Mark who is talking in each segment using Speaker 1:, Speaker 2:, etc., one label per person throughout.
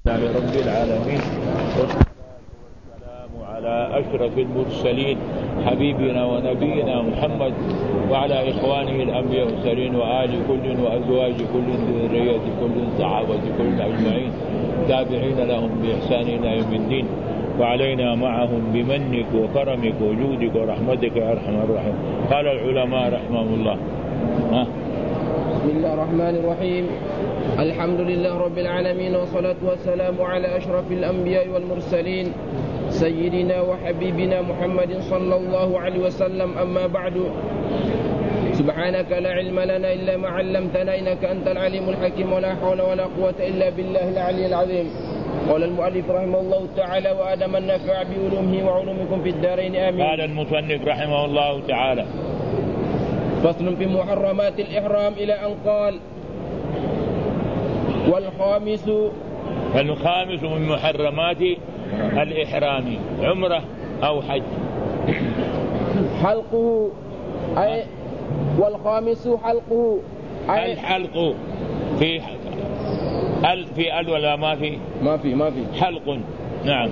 Speaker 1: رب العالمين، والسلام على أشرف المرسلين حبيبنا ونبينا محمد وعلى إخوانه الأنبياء والمرسلين وآل كل وأزواج كل ذرية كل صحابة كل أجمعين تابعين لهم بإحسان إلى يوم الدين، وعلينا معهم بمنك وكرمك وجودك ورحمتك يا أرحم الراحمين. قال العلماء رحمهم الله.
Speaker 2: بسم الله الرحمن الرحيم. الحمد لله رب العالمين، والصلاة والسلام على أشرف الأنبياء والمرسلين سيدنا وحبيبنا محمد صلى الله عليه وسلم. أما بعد، سبحانك لا علم لنا إلا ما علمتنا إنك أنت العليم الحكيم، ولا حول ولا قوة إلا بالله العلي العظيم. قال المؤلف رحمه الله تعالى: وآدم النفع بعلومه وعلومكم في الدارين آمين.
Speaker 1: قال المصنف رحمه الله تعالى:
Speaker 2: فصل في محرمات الإحرام، إلى أن قال:
Speaker 1: والخامس من محرمات الإحرام عمرة أو حج
Speaker 2: حلقه، أي والخامس حلقه، أي
Speaker 1: الحلق. في ال ولا ما في؟
Speaker 2: ما في
Speaker 1: حلق. نعم،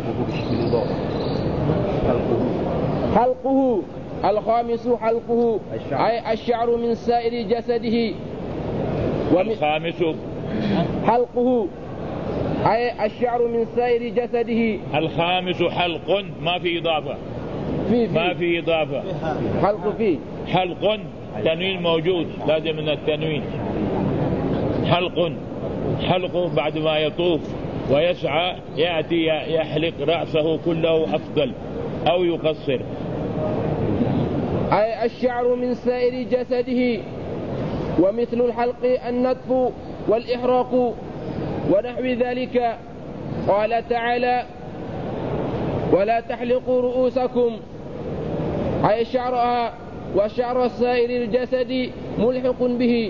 Speaker 2: حلقه. الخامس حلقه، أي الشعر من سائر جسده.
Speaker 1: الخامس
Speaker 2: حلقه، أي الشعر من سائر جسده.
Speaker 1: الخامس حلق، ما في إضافة. ما في إضافة.
Speaker 2: حلق فيه
Speaker 1: حلق، تنوين موجود، لازم من التنوين. حلق بعد ما يطوف ويسعى يأتي يحلق رأسه كله أفضل أو يقصر.
Speaker 2: أي الشعر من سائر جسده. ومثل الحلق النتف والإحراق ونحو ذلك. قال تعالى: ولا تحلقوا رؤوسكم، أي شعرها وشعر سائر الجسد ملحق به.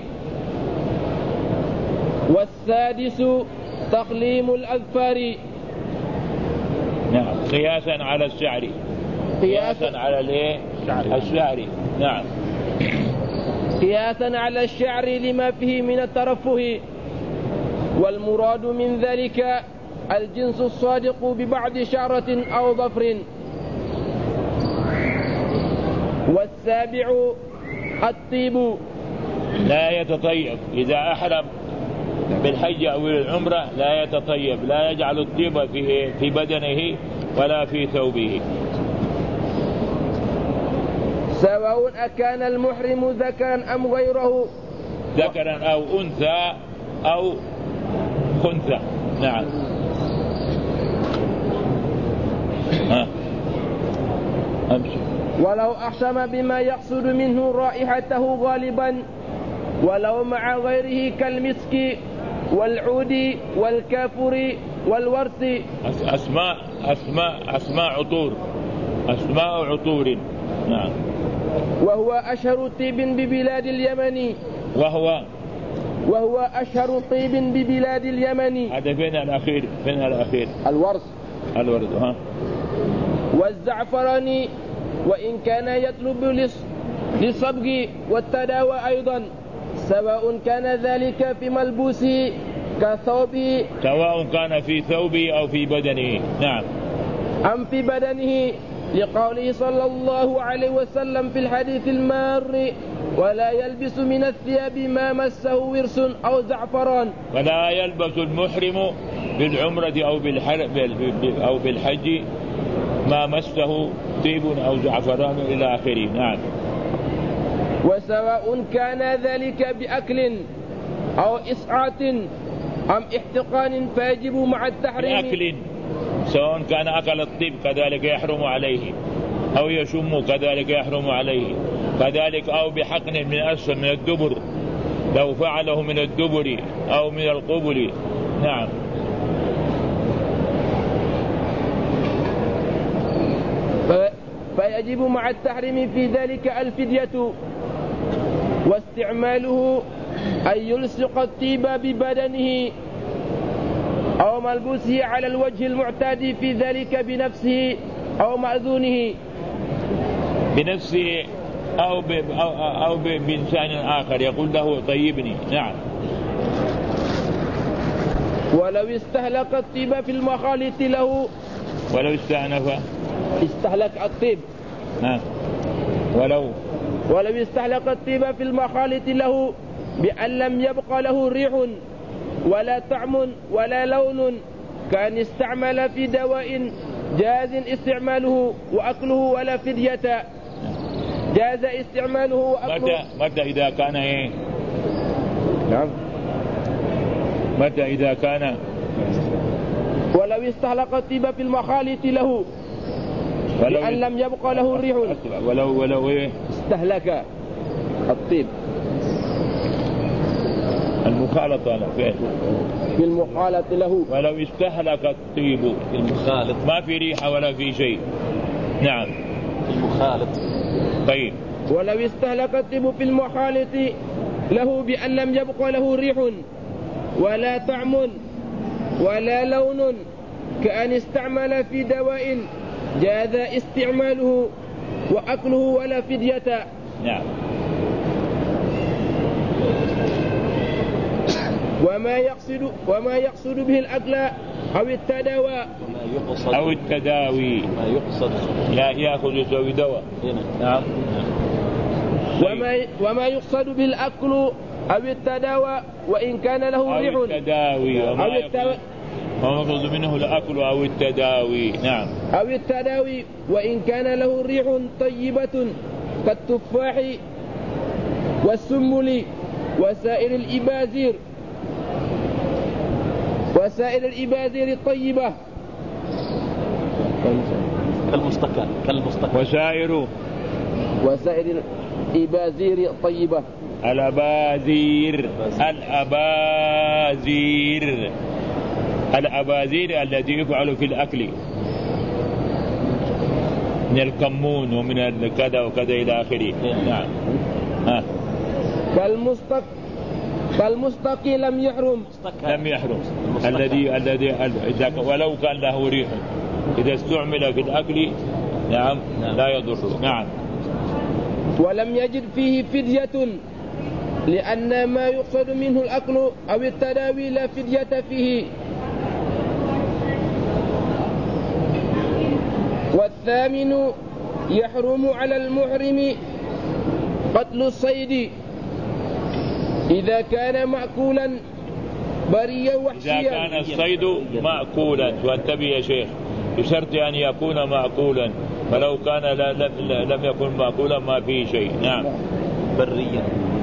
Speaker 2: والسادس تقليم الأظفار.
Speaker 1: نعم، قياسا على الشعر. قياسا على الشعر. نعم،
Speaker 2: قياسا على الشعر لما فيه من الترفه. والمراد من ذلك الجنس الصادق ببعض شعرة أو ظفر. والسابع الطيب،
Speaker 1: لا يتطيب. إذا أحرم بالحج أو العمرة لا يتطيب، لا يجعل الطيب في بدنه ولا في ثوبه.
Speaker 2: سواء أكان المحرم ذكرا أم غيره،
Speaker 1: ذكرا أو أنثى أو خنثى. نعم. أمشي.
Speaker 2: ولو أحشم بما يقصد منه رائحته غالبا، ولو مع غيره كالمسك والعود والكافور والورس. أسماء عطور. أسماء عطور. نعم. وهو أشهر طيب ببلاد اليمن. وهو أشهر طيب ببلاد اليمن.
Speaker 1: هذا فين الأخير؟ الورد.
Speaker 2: والزعفران، وإن كان يطلب للصبغ والتداوى أيضا، سواء كان ذلك في ملبوسه كثوبه،
Speaker 1: سواء كان في ثوبه أو في بدنه. نعم.
Speaker 2: أم في بدنه، لقوله صلى الله عليه وسلم في الحديث المار: ولا يلبس من الثياب ما مسه ورس أو زعفران.
Speaker 1: ولا يلبس المحرم بالعمرة أو بالحج ما مسه طيب أو زعفران إلى آخره. نعم.
Speaker 2: وسواء كان ذلك بأكل أو إسعاط أم احتقان فيجب مع التحريم.
Speaker 1: بأكل، سواء كان أكل الطيب كذلك يحرم عليه، أو يشم كذلك يحرم عليه، كذلك أو بحقن من أسفل من الدبر، لو فعله من الدبر أو من القبل. نعم.
Speaker 2: فيجب مع التحريم في ذلك الفدية. واستعماله أن يلصق الطيب ببدنه أو ملبوسه على الوجه المعتاد في ذلك بنفسه أو مأذونه.
Speaker 1: بنفسه أو بإنسان آخر يقول له طيبني. نعم.
Speaker 2: ولو استهلك الطيب في المخالط له.
Speaker 1: ولو استأنف
Speaker 2: استهلك الطيب. ولو استهلك الطيب في المخالط له بأن لم يبق له ريح ولا طعم ولا لون كان استعمل في دواء جاز استعماله وأكله ولا فدية. جاز استعماله وأكله.
Speaker 1: متى إذا كان إيه؟
Speaker 2: نعم.
Speaker 1: متى إذا كان
Speaker 2: ولو استهلك الطيب في المخالط له بأن لم يبق له ريح.
Speaker 1: ولو إيه؟
Speaker 2: استهلك الطيب
Speaker 1: المخالطة
Speaker 2: في المخالط له.
Speaker 1: ولو استهلك الطيب
Speaker 3: في المخالط
Speaker 1: ما في ريحة ولا في شيء. نعم
Speaker 3: في المخالط.
Speaker 1: طيب
Speaker 2: ولو استهلك الطيب في المخالط له بأن لم يبق له ريح ولا طعم ولا لون كأن استعمل في دواء جاز استعماله وأكله ولا فدية.
Speaker 1: نعم.
Speaker 2: وما يقصد به الأكل أو التداوى
Speaker 1: أو التداوي.
Speaker 3: ما يقصد
Speaker 1: يأخذ يسوي دواء. نعم.
Speaker 2: وما يقصد به الأكل أو التداوى وإن كان له ريح.
Speaker 1: أو التداوي وما يقصد منه الأكل أو التداوي. نعم.
Speaker 2: أو التداوي وإن كان له ريح طيبة كالتفاح والسنبل وسائر الإبازير الطيبة
Speaker 3: كالمستكان
Speaker 2: وسائر الإبازير الطيبة.
Speaker 1: الأبازير التي يفعل في الأكل من الكمون ومن كذا وكذا إلى آخره. نعم.
Speaker 2: كالمستقي لم يحرم.
Speaker 1: الذي ولو كان له ريح إذا استعمل في الأكل نعم لا يضر. نعم.
Speaker 2: ولم يجد فيه فدية لأن ما يقصد منه الأكل أو التداوي لا فدية فيه. والثامن يحرم على المحرم قتل الصيد إذا كان مأكولا بريا وحشيا.
Speaker 1: إذا كان الصيد مأكولا، وانتبه يا شيخ، بشرط أن يكون مأكولا، فلو كان لم يكن مأكولا ما فيه شيء. نعم.
Speaker 3: بريا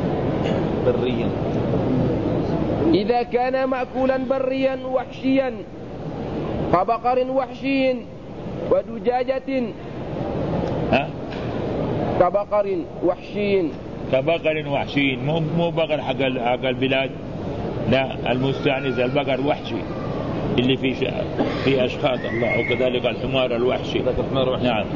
Speaker 2: إذا كان مأكولا بريا وحشيا كبقر وحشي ودجاجة. كبقر وحشي
Speaker 1: مو بقر حق البلاد، لا، المستأنس البقر وحشي اللي في أشخاص الله، وكذلك الحمار الوحشي. نعم.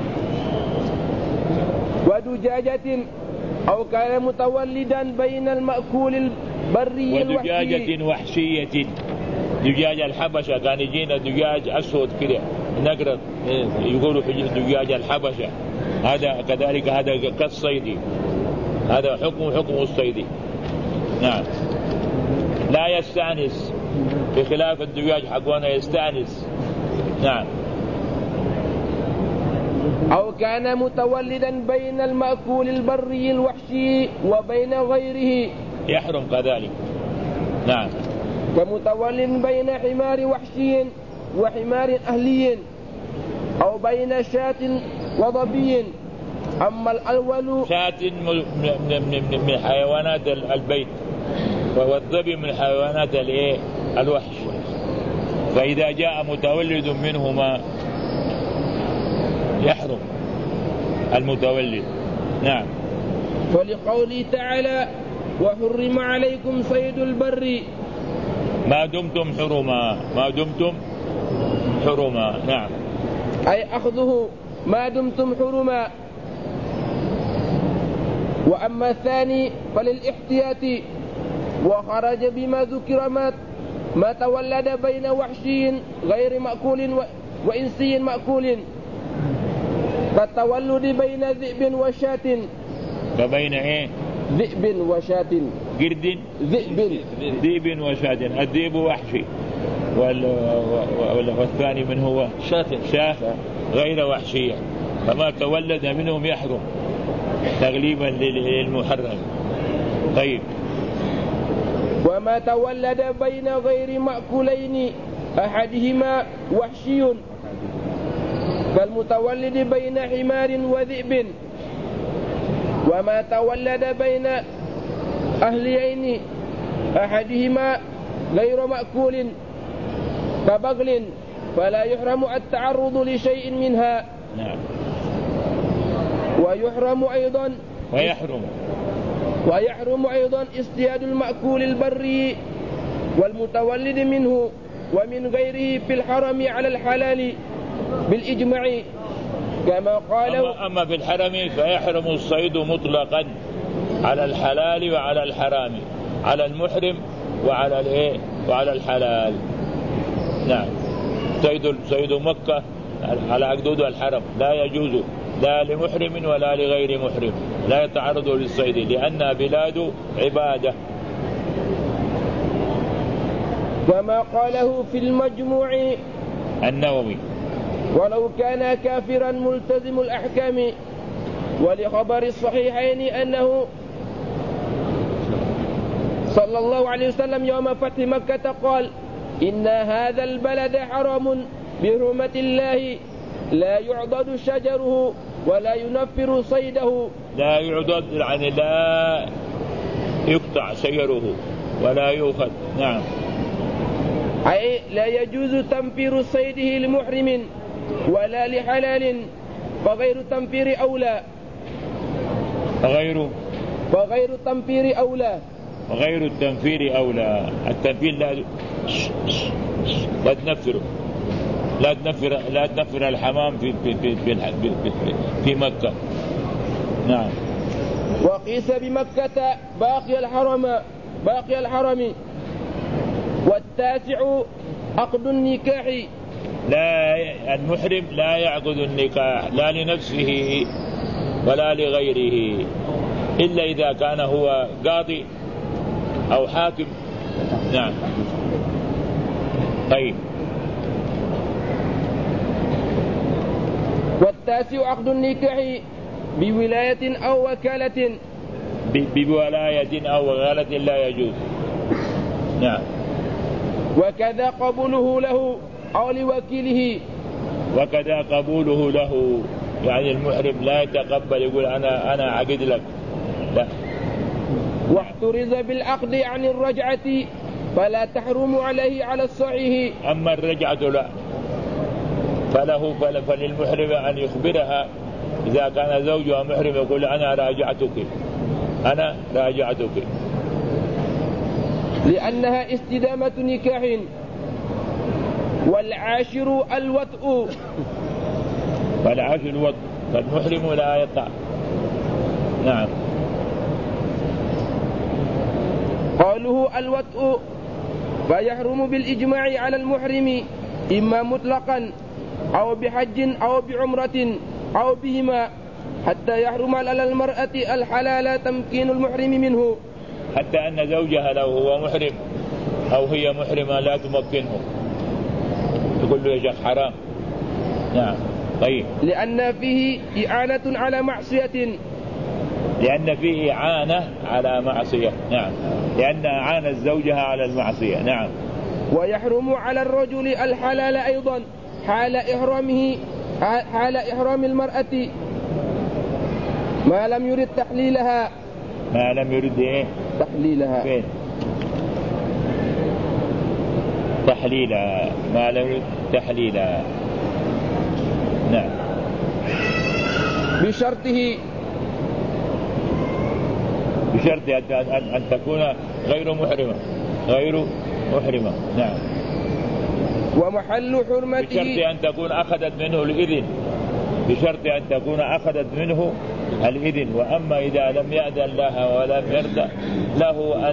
Speaker 2: ودجاجة أو كان متولدا بين المأكول البري
Speaker 1: ودجاجة وحشية. دجاج الحبشة كان يجينا دجاج أسود كده نقرض، يقولوا دجاج الحبشة، هذا كذلك، هذا كالصيدي، هذا حكم الصيدي. نعم. لا يستأنس بخلاف الدجاج حقنا يستأنس. نعم.
Speaker 2: أو كان متولدا بين المأكول البري الوحشي وبين غيره
Speaker 1: يحرم كذلك. نعم.
Speaker 2: كمتولد بين حمار وحشي وحمار أهلي أو بين شاة وظبي. أما الأول
Speaker 1: شاة من حيوانات البيت، والظبي من حيوانات الوحش، فإذا جاء متولد منهما يحرم المتولد. نعم.
Speaker 2: ولقوله تعالى وحرم عليكم صيد البر
Speaker 1: ما دمتم حرما. نعم.
Speaker 2: أي أخذه ما دمتم حرما. وأما الثاني فللاحتياط وخرج بما ذكر ما تولد بين وحشي غير مأكول وإنسي مأكول، كالتولد بين ذئب وشاة.
Speaker 1: فبين
Speaker 2: ذئب وشاة.
Speaker 1: قرد.
Speaker 2: ذئب
Speaker 1: وشاة. الذئب وحشي والثاني من هو شاة غير وحشية، فما تولد منهم يحرم تغليبا للمحرم. طيب.
Speaker 2: وما تولد بين غير مأكولين أحدهما وحشي كالمتولد بين حمار وذئب، وما تولد بين أهليين أحدهما غير مأكول كبغل فلا يحرم التعرض لشيء منها.
Speaker 1: نعم.
Speaker 2: ويحرم أيضا اصطياد المأكول البري والمتولد منه ومن غيره في الحرم على الحلال بالإجماع كما قالوا.
Speaker 1: أما في الحرم فيحرم الصيد مطلقا على الحلال وعلى الحرام، على المحرم وعلى الحلال. نعم. صيد مكة على حدود الحرم لا يجوز لا لمحرم ولا لغير محرم، لا يتعرض للصيد لأنها بلاد عبادة.
Speaker 2: كما قاله في المجموع
Speaker 1: النووي:
Speaker 2: ولو كان كافرا ملتزم الأحكام. ولخبر الصحيحين أنه صلى الله عليه وسلم يوم فتح مكة قال: إن هذا البلد حرام بحرمة الله لا يعضد شجره ولا ينفر صيده.
Speaker 1: لا يعضد يعني لا يقطع شجره ولا يؤخذ. نعم.
Speaker 2: أي لا يجوز تنفير صيده لمحرم ولا لحلال، فغير تنفير أولى. فغير التنفير أولى. التنفير
Speaker 1: لا تنفر الحمام في مكة. نعم.
Speaker 2: وقيس بمكة باقي الحرم. والتاسع عقد النكاح.
Speaker 1: لا المحرم لا يعقد النكاح لا لنفسه ولا لغيره إلا إذا كان هو قاضي أو حاكم. نعم. طيب.
Speaker 2: والتاسع عقد النكاح بولاية أو وكالة.
Speaker 1: بولاية أو وكالة لا يجوز. نعم.
Speaker 2: وكذا قبوله له أو لوكيله.
Speaker 1: يعني المحرم لا يتقبل يقول أنا عقد لك، لا.
Speaker 2: واحترز بالعقد عن الرجعة فلا تحرم عليه على الصحيح.
Speaker 1: أما الرجعة لا، فللمحرم أن يخبرها إذا كان زوجها محرم يقول أنا راجعتك
Speaker 2: لأنها استدامة نكاح. والعاشر الوطء.
Speaker 1: فالمحرم لا يطع. نعم.
Speaker 2: قوله الوطء فيحرم بالإجماع على المحرم إما مطلقا أو بحج أو بعمرة أو بهما، حتى يحرم على المرأة الحلال تمكين المحرم منه.
Speaker 1: حتى أن زوجها لو هو محرم أو هي محرمة لا تمكنه، تقول له يا شيخ حرام. نعم. طيب.
Speaker 2: لأن فيه إعانة على معصية. نعم.
Speaker 1: لأن أعانت زوجها على المعصية. نعم.
Speaker 2: ويحرم على الرجل الحلال أيضا حال إحرام المرأة ما لم يرد تحليلها. تحليلها.
Speaker 1: فين؟ تحليلها. ما لم يرد تحليلها. نعم.
Speaker 2: بشرط
Speaker 1: أن تكون غير محرمة. نعم.
Speaker 2: ومحل حرمته
Speaker 1: بشرط أن تكون أخذت منه الإذن. وأما إذا لم يأذن لها ولم يرضى له أن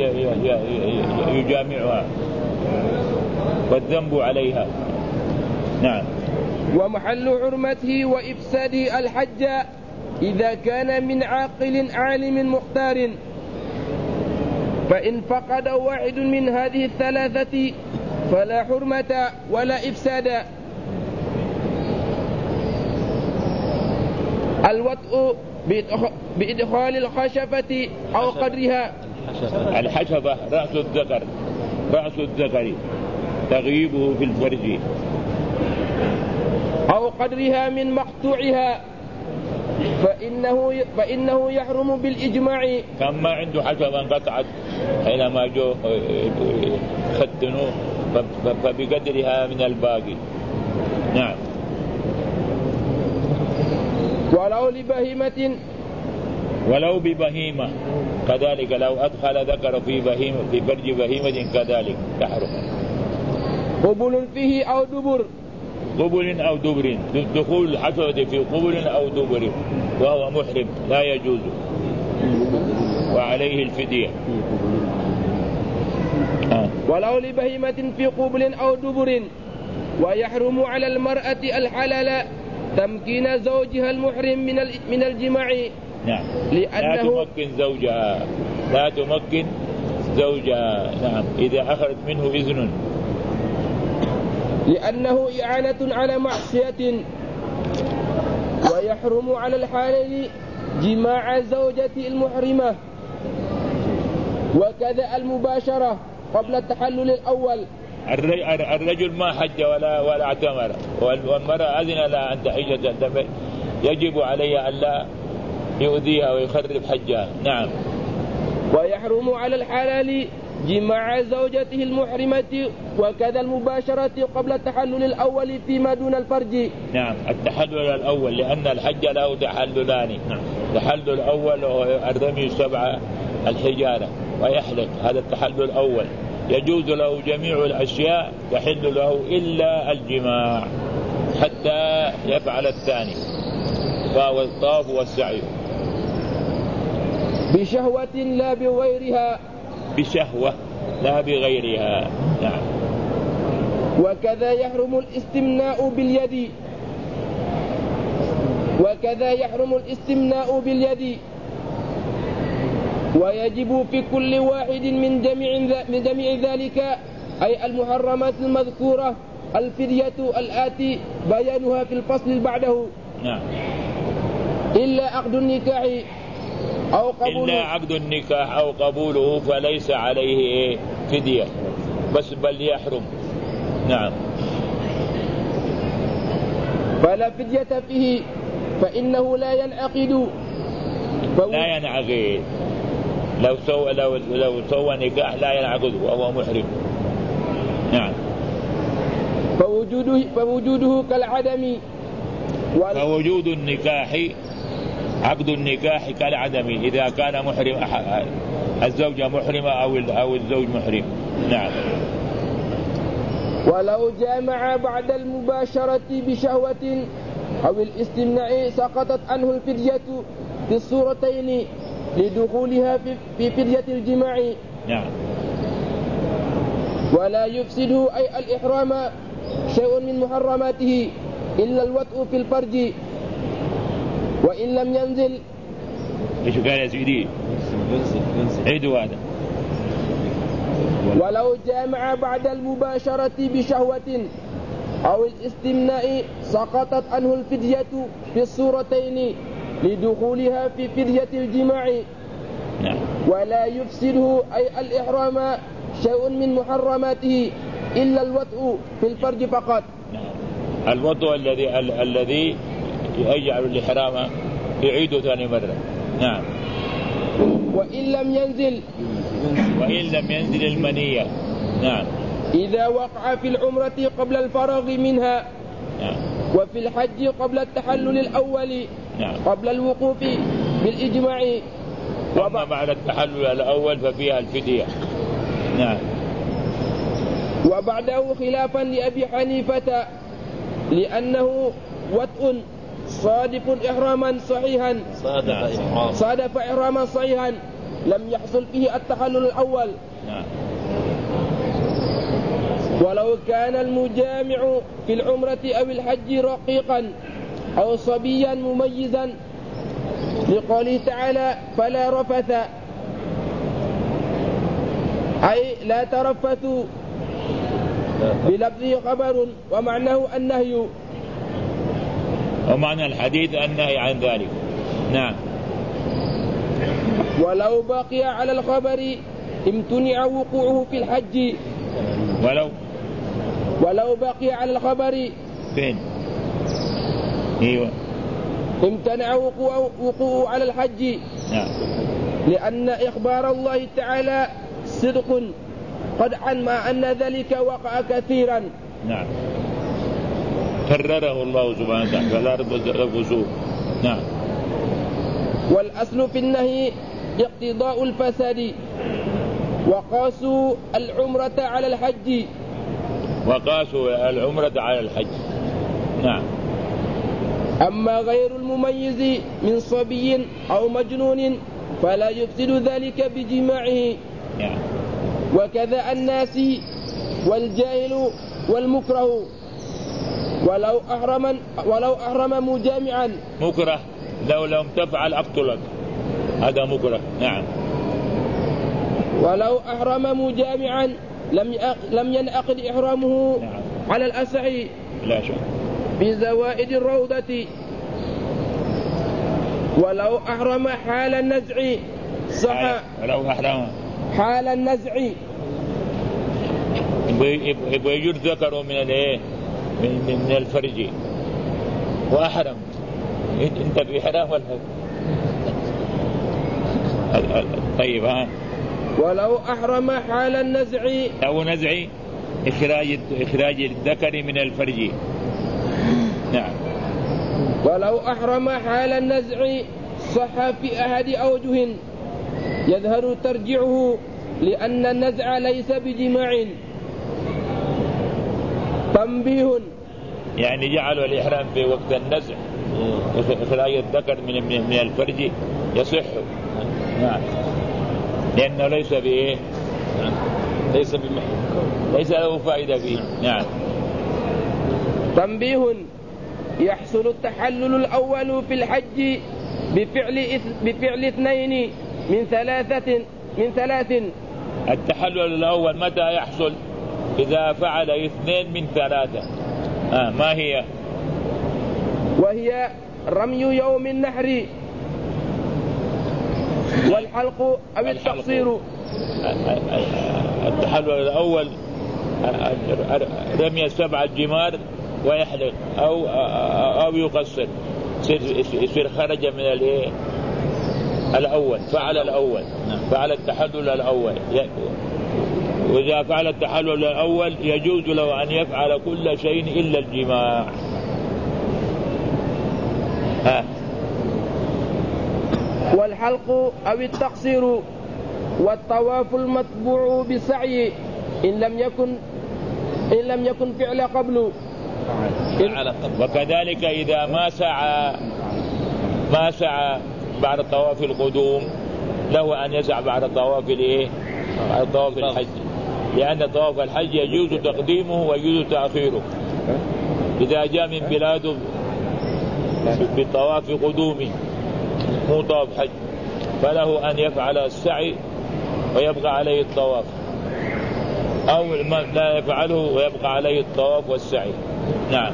Speaker 1: يجامعها والذنب عليها. نعم.
Speaker 2: ومحل حرمته وإفساد الحج إذا كان من عاقل عالم مختار، فإن فقد واحد من هذه الثلاثة فلا حرمة ولا إفساد. الوطء بإدخال الخشبة أو قدرها.
Speaker 1: الحشفة رأس الذكر تغييبه في الفرج
Speaker 2: أو قدرها من مقطوعها فإنه يحرم بالإجماع.
Speaker 1: كان ما عنده حشفة انقطعت حينما جو ختنوه فبقدرها من الباقي. نعم. ولو ببهيمة كذلك، لو أدخل ذكر في فرج بهيمة كذلك تحرم.
Speaker 2: قبل فيه أو دبر.
Speaker 1: قبل أو دبر، دخول الحشفة في قبل أو دبر وهو محرم لا يجوز وعليه الفدية.
Speaker 2: ولو لبهيمة في قبل أو دبر. ويحرم على المرأة الحلال تمكين زوجها المحرم من الجماع.
Speaker 1: نعم.
Speaker 2: لأنه
Speaker 1: لا تمكن زوجها نعم إذا أخذت منه إذن،
Speaker 2: لأنه إعانة على معصية. ويحرم على الحلال جماع زوجته المحرمة، وكذا المباشرة قبل التحلل الأول.
Speaker 1: الرجل ما حج ولا اعتمر، والمرأة أذن لها أن تحج، يجب عليها ألا يؤذيها ويخرب حجها. نعم.
Speaker 2: ويحرم على الحلال جماع زوجته المحرمة وكذا المباشرة قبل التحلل الأول فيما دون الفرج.
Speaker 1: نعم. التحلل الأول لأن الحج له تحللان. نعم. التحلل الأول هو الرمي 7 الحجارة ويحلق، هذا التحلل الأول يجوز له جميع الأشياء تحل له إلا الجماع حتى يفعل الثاني وهو الطواف والسعي
Speaker 2: بشهوة لا بغيرها.
Speaker 1: بشهوة لا بغيرها. نعم.
Speaker 2: وكذا يحرم الاستمناء باليد. ويجب في كل واحد من جميع ذلك أي المحرمات المذكورة الفدية الآتي بيانها في الفصل بعده.
Speaker 1: نعم.
Speaker 2: إلا عقد النكاح
Speaker 1: أو قبوله فليس عليه فدية بل يحرم. نعم.
Speaker 2: فلا فدية فيه فإنه لا ينعقد.
Speaker 1: لو سوى نكاح لا ينعقد وهو محرم. نعم.
Speaker 2: فوجوده كالعدم.
Speaker 1: فوجود النكاح عقد النكاح كالعدم إذا كان محرم الزوجة محرمة أو الزوج محرم. نعم.
Speaker 2: ولو جامع بعد المباشرة بشهوة أو الاستمناء سقطت عنه الفدية في الصورتين لدخولها في فدية الجماع.
Speaker 1: نعم.
Speaker 2: ولا يفسده أي الإحرام شيء من محرماته إلا الوطء في الفرج وإن لم ينزل.
Speaker 1: إيش قال يا سيدي؟ عيدوا هذا.
Speaker 2: ولو جامع بعد المباشرة بشهوة أو الاستمناء سقطت عنه الفدية في الصورتين لدخولها في فدية الجماع.
Speaker 1: نعم.
Speaker 2: ولا يفسده أي الإحرام شيء من محرماته إلا الوطء في الفرج فقط.
Speaker 1: نعم. الوطء الذي يجعل الإحرام يعيد ثاني مرة. نعم.
Speaker 2: وإن لم ينزل
Speaker 1: المنية. نعم.
Speaker 2: إذا وقع في العمرة قبل الفراغ منها.
Speaker 1: نعم.
Speaker 2: وفي الحج قبل التحلل الأول.
Speaker 1: نعم.
Speaker 2: قبل الوقوف بالإجماع.
Speaker 1: وما بعد التحلل الأول ففيها الفدية. نعم.
Speaker 2: وبعده خلافا لأبي حنيفة لأنه وطء صادف إحراما صحيحا صادف إحراما صحيحا لم يحصل فيه التحلل الأول.
Speaker 1: نعم.
Speaker 2: ولو كان المجامع في العمرة أو الحج رقيقا أو صبيا مميزا لقوله تعالى فلا رفث أي لا ترفثوا بلفظه خبر ومعناه النهي.
Speaker 1: ومعنى الحديث النهي عن ذلك. نعم.
Speaker 2: ولو بقي على الخبر امتنع وقوعه في الحج. ولو بقي على الخبر
Speaker 1: فين؟ ايوه.
Speaker 2: امتنع وقوعه على الحج.
Speaker 1: نعم.
Speaker 2: لأن إخبار الله تعالى صدق قطعا مع أن ذلك وقع كثيرا.
Speaker 1: نعم. كرره الله سبحانه وتعالى فلا رفض. نعم.
Speaker 2: والأصل في النهي اقتضاء الفساد وقاسوا العمرة على الحج. نعم. أما غير المميز من صبي أو مجنون فلا يفسد ذلك بجماعه.
Speaker 1: نعم.
Speaker 2: وكذا الناس والجاهل والمكره ولو أحرم مجامعا.
Speaker 1: مكره لو لم تفعل أقتلك، هذا مكره. نعم.
Speaker 2: ولو أحرم مجامعا لم ينعقد إحرامه. نعم. على الأصح
Speaker 1: لا شك
Speaker 2: بزوائد الروضة. ولو أحرم حال النزع صح.
Speaker 1: ولو أحرم
Speaker 2: حال النزع
Speaker 1: يجر ذكره من الفرج وأحرم. انت بإحرام ولا؟ طيب ها.
Speaker 2: ولو أحرم حال النزع
Speaker 1: أو نزع إخراج الذكر من الفرج. نعم.
Speaker 2: ولو أحرم حال النزع صح في أحد أوجه يظهر ترجعه لأن النزع ليس بجماع. تنبيه
Speaker 1: يعني جعلوا الإحرام في وقت النزع إخراج الذكر من الفرج يصح. نعم. لأنه ليس بإيه؟ ليس له فائدة فيه. نعم.
Speaker 2: تنبيه يحصل التحلل الأول في الحج بفعل اثنين من ثلاث.
Speaker 1: التحلل الأول متى يحصل؟ إذا فعل 2 من 3. ما هي؟
Speaker 2: وهي رمي يوم النحر والحلق أو التقصير.
Speaker 1: التحلل الأول رمي 7 جمار ويحلق أو يقصر، يصير خرج من الأول. فعل الأول. فعل التحلل الأول. وإذا فعل التحلل الأول يجوز له أن يفعل كل شيء إلا الجماع.
Speaker 2: والحلق أو التقصير والطواف المتبوع بالسعي إن لم يكن فعل قبل.
Speaker 1: وكذلك إذا ما سعى بعد طواف القدوم له أن يسعى بعد طواف الحج، لأن طواف الحج يجوز تقديمه ويجوز تأخيره. إذا جاء من بلاده بطواف قدومه مو طواف حج فله أن يفعل السعي ويبقى عليه الطواف، أو لا يفعله ويبقى عليه الطواف والسعي. نعم.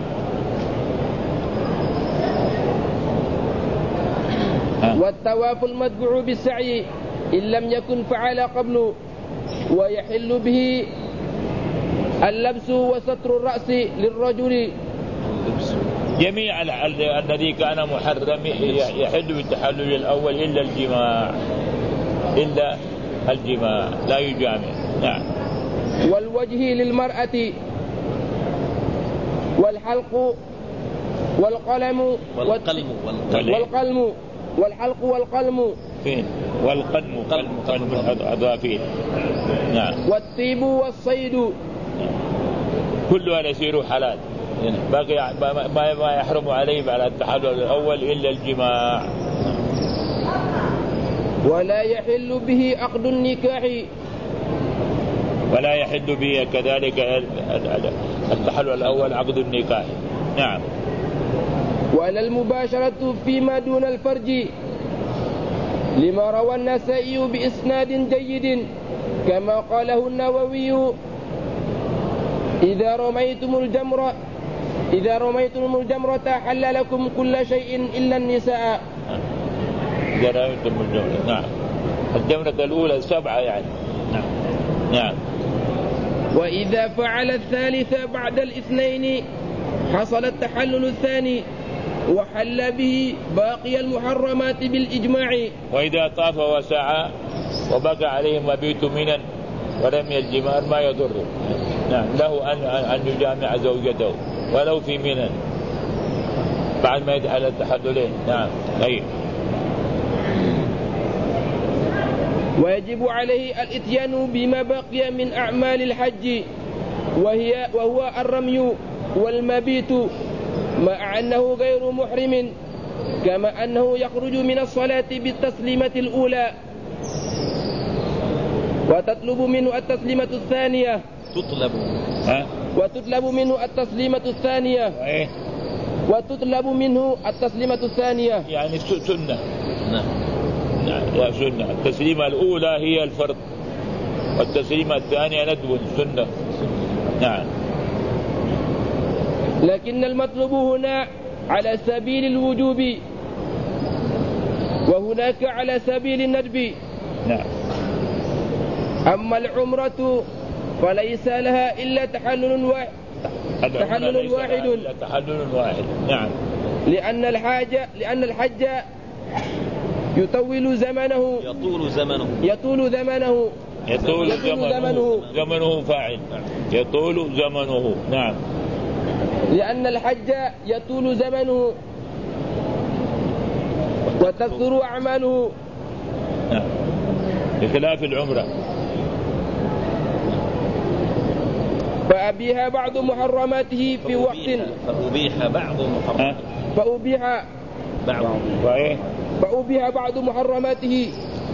Speaker 2: والطواف المتبوع بالسعي إن لم يكن فعل قبل ويحل به اللبس وستر الرأس للرجل.
Speaker 1: جميع الذي كان محرم يحل بالتحلل الأول إلا الجماع لا يجامع. نعم.
Speaker 2: والوجه للمرأة والحلق والقلم والحلق والقلم.
Speaker 1: فين؟ والقلم قلم الأظافير. نعم.
Speaker 2: والطيب والصيد
Speaker 1: كلها يصير حلال. بقي ما يحرم عليه على التحلل الأول إلا الجماع.
Speaker 2: ولا يحل به عقد النكاح.
Speaker 1: ولا يحل به كذلك التحلل الأول عقد النكاح. نعم.
Speaker 2: ولا المباشرة فيما دون الفرج لما روى النسائي بإسناد جيد كما قاله النووي إذا رميتم الجمرة حل لكم كل شيء إلا النساء.
Speaker 1: إذا رميتم الجمرة. نعم. الجمرة الأولى 7 يعني. نعم. نعم.
Speaker 2: وإذا فعل الثالثة بعد الاثنين حصل التحلل الثاني وحل به باقي المحرمات بالإجماع.
Speaker 1: وإذا طاف وسعى وبقى عليه مبيت منا ورمي الجمار ما يضره. نعم. له أن يجامع زوجته ولو في منى بعد ما يدعى التحللين. نعم. أي.
Speaker 2: ويجب عليه الاتيان بما بقي من أعمال الحج وهو الرمي والمبيت مع أنه غير محرم، كما أنه يخرج من الصلاة بالتسليمة الأولى وتطلب منه التسليمة الثانية. وتطلب منه التسليمة الثانية. وتطلب منه التسليمة الثانية.
Speaker 1: يعني سنة. نعم. يا سنة. التسليمة الأولى هي الفرض والتسليمة الثانية ندب سنة. نعم.
Speaker 2: لكن المطلوب هنا على سبيل الوجوب وهناك على سبيل الندب.
Speaker 1: نعم.
Speaker 2: أما العمرة فليس لها إلا تحلل واحد.
Speaker 1: نعم.
Speaker 2: لأن الحج يطول زمنه.
Speaker 1: فاعل. يطول زمنه. نعم.
Speaker 2: لأن الحج يطول زمنه وتكثر أعماله.
Speaker 1: نعم. بخلاف العمرة.
Speaker 2: فأبيح بعض محرماته في وقت.
Speaker 3: فأبيح بعض
Speaker 2: محرماته.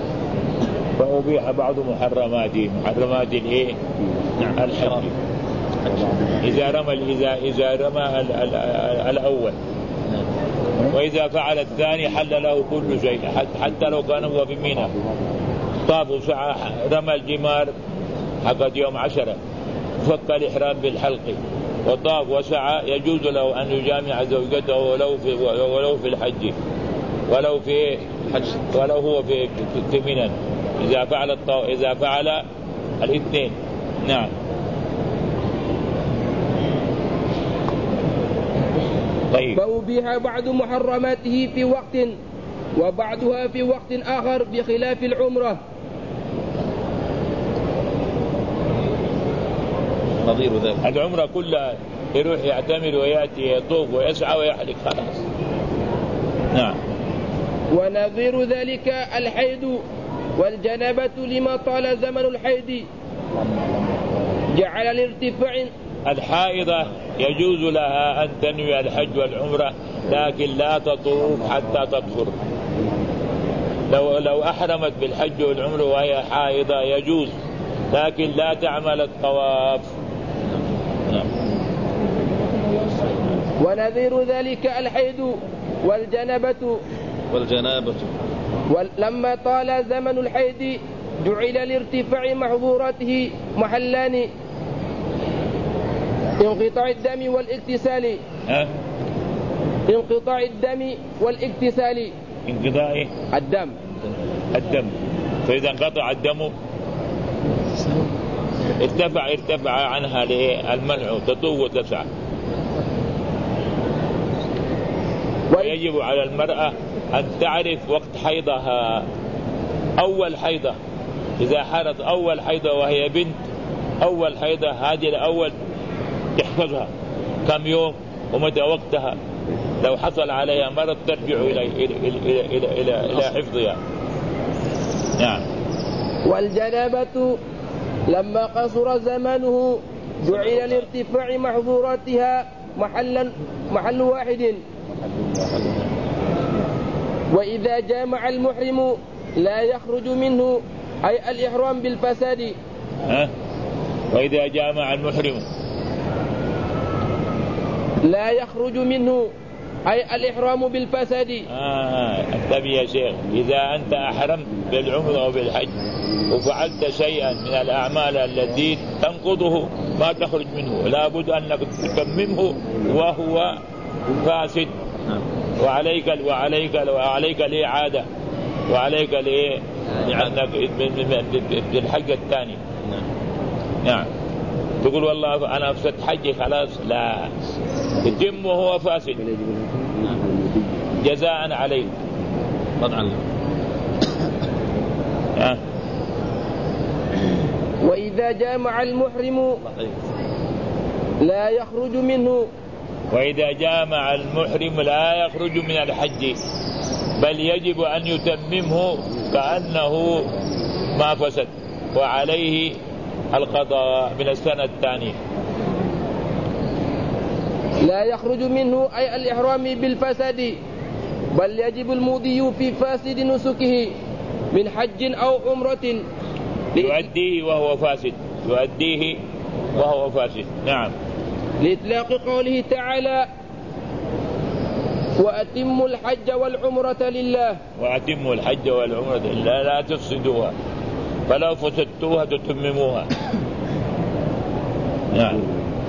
Speaker 1: محرمات الايه؟ نعم. الحج. إذا رمى الأول وإذا فعل الثاني حل له كل شيء حتى لو كان هو في منى طاف وسعى رمى الجمار حقت يوم 10 فك الإحرام بالحلق وطاف وسعى يجوز له أن يجامع زوجته ولو في الحج ولو هو في منى إذا فعل الاثنين. نعم. طيب.
Speaker 2: فأبيح بعض محرماته في وقت وبعضها في وقت آخر بخلاف العمرة.
Speaker 3: نظير ذلك.
Speaker 1: العمرة كلها يروح يعتمر ويأتي يطوف ويسعى ويحلق خلاص. نعم.
Speaker 2: ونظير ذلك الحيض والجنابة لما طال زمن الحيض جعل الارتفاع.
Speaker 1: الحائضة يجوز لها أن تنوي الحج والعمرة لكن لا تطوف حتى تطهر. لو أحرمت بالحج والعمرة وهي حائضة يجوز لكن لا تعمل الطواف.
Speaker 2: ونظير ذلك الحيض والجنابة. ولما طال زمن الحيض جعل لارتفاع محظوراته محلان: انقطاع الدم والاغتسال. انقطاع الدم والاغتسال.
Speaker 1: انقطاع الدم. فإذا انقطع الدم ارتفع عنها المنع تطوف وتسعى. ويجب على المرأة أن تعرف وقت حيضها أول حيضة. إذا حارت أول حيضة وهي بنت أول حيضة هذه الأول تحفظها كم يوم ومتى وقتها. لو حصل عليها مرض ترجع إلى حفظها. نعم.
Speaker 2: والجنابة لما قصر زمنه جعل لارتفاع محظوراتها محل واحد. وإذا جامع المحرم لا يخرج منه أي الإحرام بالفساد.
Speaker 1: وإذا جامع المحرم
Speaker 2: لا يخرج منه أي الإحرام بالفساد.
Speaker 1: انتبه يا شيخ. إذا أنت أحرمت بالعمرة أو بالحج وفعلت شيئا من الأعمال التي تنقضه ما تخرج منه، لا بد أنك تتممه وهو فاسد. وعليك الإعادة، وعليك أنك بالحج الثاني. نعم. تقول والله أنا أفسد حجي خلاص، لا، تتم وهو فاسد جزاء عليك.
Speaker 3: طبعا.
Speaker 2: وإذا جامع المحرم لا يخرج منه.
Speaker 1: وإذا جامع المحرم لا يخرج من الحج، بل يجب أن يتممه كأنه ما فسد، وعليه القضاء من السنة الثانية.
Speaker 2: لا يخرج منه أي الإحرام بالفساد، بل يجب المضي في فاسد نسكه من حج أو عمرة
Speaker 1: يؤديه وهو فاسد، يؤديه وهو فاسد. نعم.
Speaker 2: لإطلاق قوله تعالى: وأتموا الحج والعمرة لله.
Speaker 1: وأتموا الحج والعمرة لله، لا تفسدوها، فلو فسدتوها تتمموها. نعم.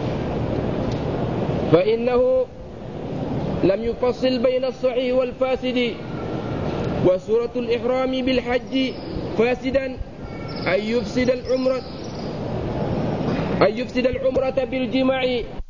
Speaker 2: فإنه لم يفصل بين الصحيح والفاسد، وسورة الإحرام بالحج فاسدا أن يفسد العمرة بالجماع